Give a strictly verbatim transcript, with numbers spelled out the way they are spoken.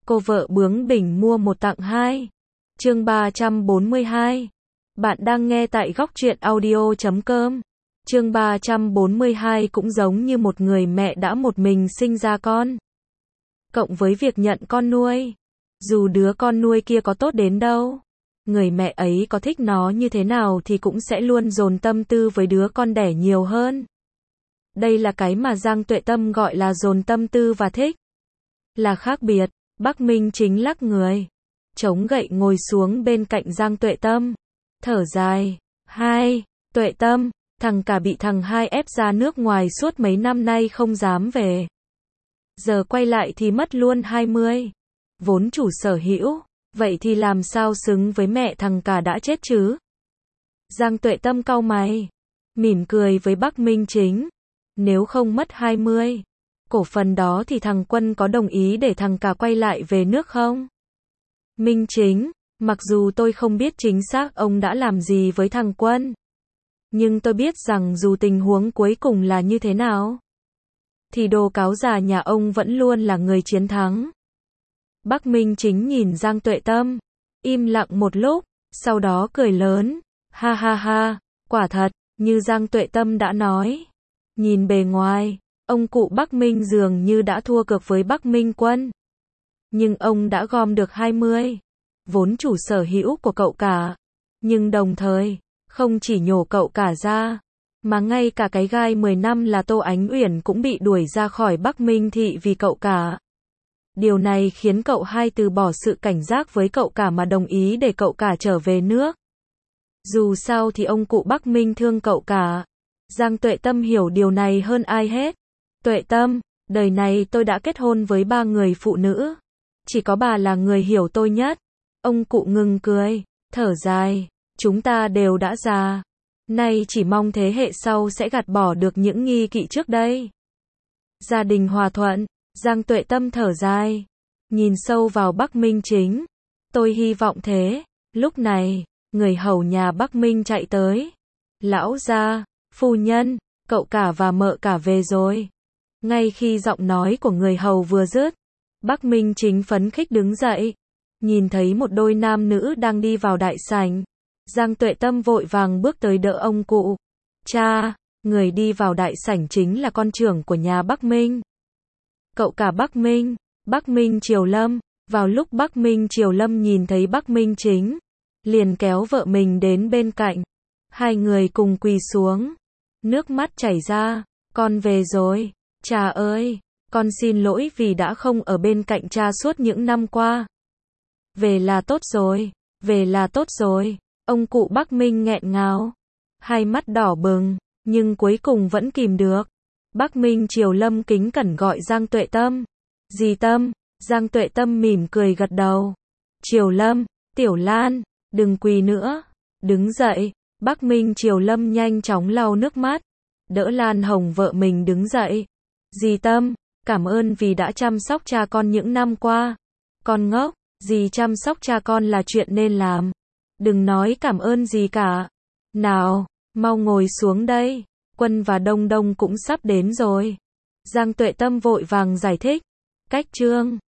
Cô vợ bướng bỉnh mua một tặng hai. Chương ba trăm bốn mươi hai. Bạn đang nghe tại góc truyện audio chấm com. Chương ba trăm bốn mươi hai cũng giống như một người mẹ đã một mình sinh ra con. Cộng với việc nhận con nuôi. Dù đứa con nuôi kia có tốt đến đâu, người mẹ ấy có thích nó như thế nào thì cũng sẽ luôn dồn tâm tư với đứa con đẻ nhiều hơn. Đây là cái mà Giang Tuệ Tâm gọi là dồn tâm tư và thích. Là khác biệt. Bắc Minh Chính lắc người, chống gậy ngồi xuống bên cạnh Giang Tuệ Tâm, thở dài. Hai, Tuệ Tâm, thằng cả bị thằng hai ép ra nước ngoài suốt mấy năm nay không dám về. Giờ quay lại thì mất luôn hai mươi. Vốn chủ sở hữu, vậy thì làm sao xứng với mẹ thằng cả đã chết chứ? Giang Tuệ Tâm cau mày, mỉm cười với Bắc Minh Chính. Nếu không mất hai mươi cổ phần đó thì thằng Quân có đồng ý để thằng cả quay lại về nước không? Minh Chính, mặc dù tôi không biết chính xác ông đã làm gì với thằng Quân, nhưng tôi biết rằng dù tình huống cuối cùng là như thế nào, thì đồ cáo già nhà ông vẫn luôn là người chiến thắng. Bắc Minh Chính nhìn Giang Tuệ Tâm, im lặng một lúc, sau đó cười lớn. Ha ha ha, quả thật, như Giang Tuệ Tâm đã nói. Nhìn bề ngoài, ông cụ Bắc Minh dường như đã thua cược với Bắc Minh Quân. Nhưng ông đã gom được hai mươi, vốn chủ sở hữu của cậu cả. Nhưng đồng thời, không chỉ nhổ cậu cả ra, mà ngay cả cái gai mười năm là Tô Ánh Uyển cũng bị đuổi ra khỏi Bắc Minh Thị vì cậu cả. Điều này khiến cậu hai từ bỏ sự cảnh giác với cậu cả mà đồng ý để cậu cả trở về nước. Dù sao thì ông cụ Bắc Minh thương cậu cả. Giang Tuệ Tâm hiểu điều này hơn ai hết. Tuệ Tâm, đời này tôi đã kết hôn với ba người phụ nữ. Chỉ có bà là người hiểu tôi nhất. Ông cụ ngừng cười, thở dài. Chúng ta đều đã già. Nay chỉ mong thế hệ sau sẽ gạt bỏ được những nghi kỵ trước đây. Gia đình hòa thuận. Giang Tuệ Tâm thở dài, nhìn sâu vào Bắc Minh Chính. Tôi hy vọng thế. Lúc này, người hầu nhà Bắc Minh chạy tới. Lão gia, phu nhân, cậu cả và mợ cả về rồi. Ngay khi giọng nói của người hầu vừa dứt, Bắc Minh Chính phấn khích đứng dậy. Nhìn thấy một đôi nam nữ đang đi vào đại sảnh, Giang Tuệ Tâm vội vàng bước tới đỡ ông cụ. Cha, người đi vào đại sảnh chính là con trưởng của nhà Bắc Minh. Cậu cả Bắc Minh, Bắc Minh Triều Lâm. Vào lúc Bắc Minh Triều Lâm nhìn thấy Bắc Minh Chính, liền kéo vợ mình đến bên cạnh. Hai người cùng quỳ xuống. Nước mắt chảy ra. Con về rồi. Cha ơi, con xin lỗi vì đã không ở bên cạnh cha suốt những năm qua. Về là tốt rồi, về là tốt rồi. Ông cụ Bắc Minh nghẹn ngào, hai mắt đỏ bừng, nhưng cuối cùng vẫn kìm được. Bắc Minh Triều Lâm kính cẩn gọi Giang Tuệ Tâm. Dì Tâm. Giang Tuệ Tâm mỉm cười gật đầu. Triều Lâm, Tiểu Lan, đừng quỳ nữa. Đứng dậy. Bắc Minh Triều Lâm nhanh chóng lau nước mắt, đỡ Lan Hồng vợ mình đứng dậy. Dì Tâm, cảm ơn vì đã chăm sóc cha con những năm qua. Con ngốc, dì chăm sóc cha con là chuyện nên làm. Đừng nói cảm ơn gì cả. Nào, mau ngồi xuống đây. Quân và Đông Đông cũng sắp đến rồi. Giang Tuệ Tâm vội vàng giải thích. Cách trương.